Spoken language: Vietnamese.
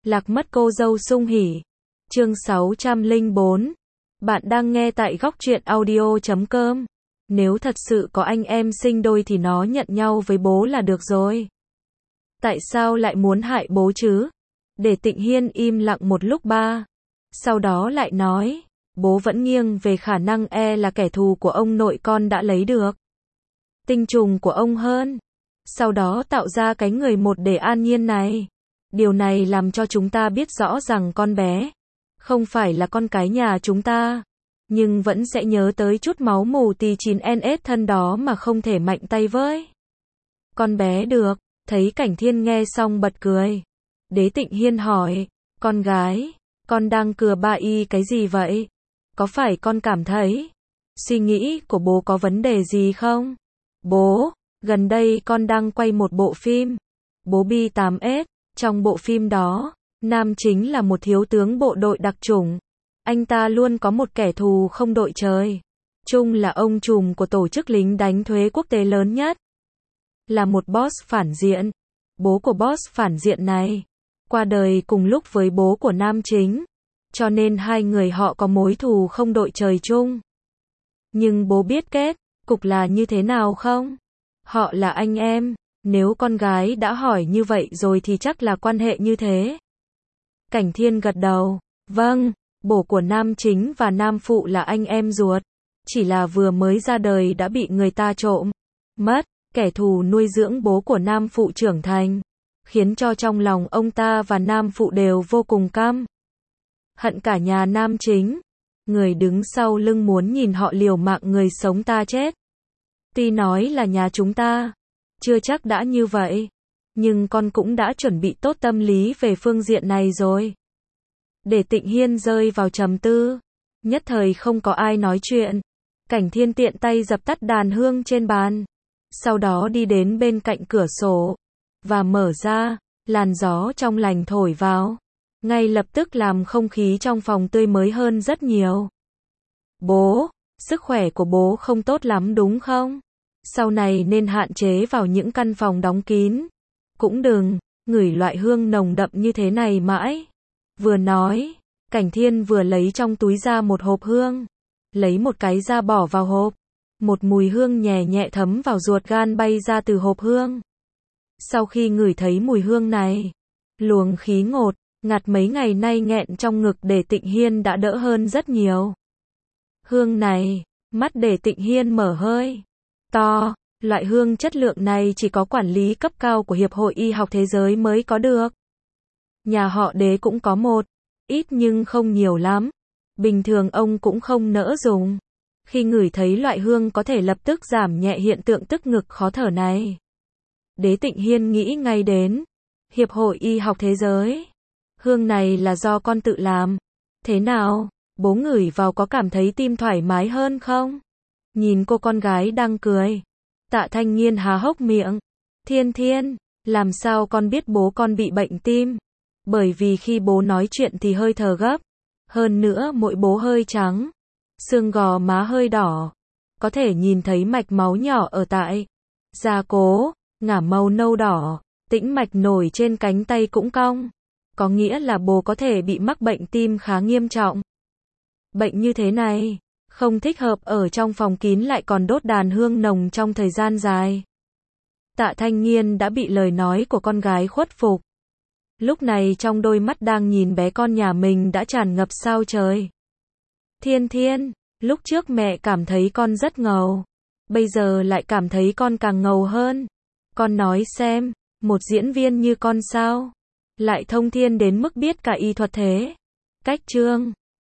Lạc mất cô dâu sung hỉ. Chương 604. Bạn đang nghe tại góc truyện audio.com. Nếu thật sự có anh em sinh đôi thì nó nhận nhau với bố là được rồi. Tại sao lại muốn hại bố chứ? Để Tịnh Hiên im lặng một lúc sau đó lại nói, bố vẫn nghiêng về khả năng là kẻ thù của ông nội con đã lấy được tinh trùng của ông hơn. Sau đó tạo ra cái người một để an nhiên này. Điều này làm cho chúng ta biết rõ rằng con bé không phải là con cái nhà chúng ta, nhưng vẫn sẽ nhớ tới chút máu mù tì 9NS thân đó mà không thể mạnh tay với con bé được. Thấy Cảnh Thiên nghe xong bật cười. Đế Tịnh Hiên hỏi, con gái, con đang cừa ba y cái gì vậy? Có phải con cảm thấy suy nghĩ của bố có vấn đề gì không? Bố, gần đây con đang quay một bộ phim, Bố Bi8S. Trong bộ phim đó, nam chính là một thiếu tướng bộ đội đặc chủng. Anh ta luôn có một kẻ thù không đội trời chung là ông trùm của tổ chức lính đánh thuế quốc tế lớn nhất. Là một boss phản diện. Bố của boss phản diện này qua đời cùng lúc với bố của nam chính, cho nên hai người họ có mối thù không đội trời chung. Nhưng bố biết kết cục là như thế nào không? Họ là anh em. Nếu con gái đã hỏi như vậy rồi thì chắc là quan hệ như thế. Cảnh Thiên gật đầu. Vâng, bố của nam chính và nam phụ là anh em ruột. Chỉ là vừa mới ra đời đã bị người ta trộm mất. Kẻ thù nuôi dưỡng bố của nam phụ trưởng thành, khiến cho trong lòng ông ta và nam phụ đều vô cùng căm hận cả nhà nam chính. Người đứng sau lưng muốn nhìn họ liều mạng người sống ta chết. Tuy nói là nhà chúng ta chưa chắc đã như vậy, nhưng con cũng đã chuẩn bị tốt tâm lý về phương diện này rồi. Để Tịnh Hiên rơi vào trầm tư, nhất thời không có ai nói chuyện. Cảnh Thiên tiện tay dập tắt đàn hương trên bàn, sau đó đi đến bên cạnh cửa sổ và mở ra, làn gió trong lành thổi vào, ngay lập tức làm không khí trong phòng tươi mới hơn rất nhiều. Bố, sức khỏe của bố không tốt lắm đúng không? Sau này nên hạn chế vào những căn phòng đóng kín. Cũng đừng ngửi loại hương nồng đậm như thế này mãi. Vừa nói, Cảnh Thiên vừa lấy trong túi ra một hộp hương, lấy một cái ra bỏ vào hộp. Một mùi hương nhẹ nhẹ thấm vào ruột gan bay ra từ hộp hương. Sau khi ngửi thấy mùi hương này, luồng khí ngột ngạt mấy ngày nay nghẹn trong ngực Để Tịnh Hiên đã đỡ hơn rất nhiều. Hương này, mắt Để Tịnh Hiên mở hơi to. Loại hương chất lượng này chỉ có quản lý cấp cao của Hiệp hội Y học Thế giới mới có được. Nhà họ Đế cũng có một ít nhưng không nhiều lắm. Bình thường ông cũng không nỡ dùng. Khi ngửi thấy loại hương có thể lập tức giảm nhẹ hiện tượng tức ngực khó thở này, Đế Tịnh Hiên nghĩ ngay đến Hiệp hội Y học Thế giới. Hương này là do con tự làm. Thế nào, bố ngửi vào có cảm thấy tim thoải mái hơn không? Nhìn cô con gái đang cười, Tạ Thanh Nghiên há hốc miệng. Thiên Thiên, làm sao con biết bố con bị bệnh tim? Bởi vì khi bố nói chuyện thì hơi thở gấp. Hơn nữa mũi bố hơi trắng, xương gò má hơi đỏ, có thể nhìn thấy mạch máu nhỏ ở tại da cố, ngả màu nâu đỏ, tĩnh mạch nổi trên cánh tay cũng cong. Có nghĩa là bố có thể bị mắc bệnh tim khá nghiêm trọng. Bệnh như thế này không thích hợp ở trong phòng kín lại còn đốt đàn hương nồng trong thời gian dài. Tạ Thanh Nghiên đã bị lời nói của con gái khuất phục. Lúc này trong đôi mắt đang nhìn bé con nhà mình đã tràn ngập sao trời. Thiên Thiên, lúc trước mẹ cảm thấy con rất ngầu, bây giờ lại cảm thấy con càng ngầu hơn. Con nói xem, một diễn viên như con sao lại thông thiên đến mức biết cả y thuật thế? Cách chương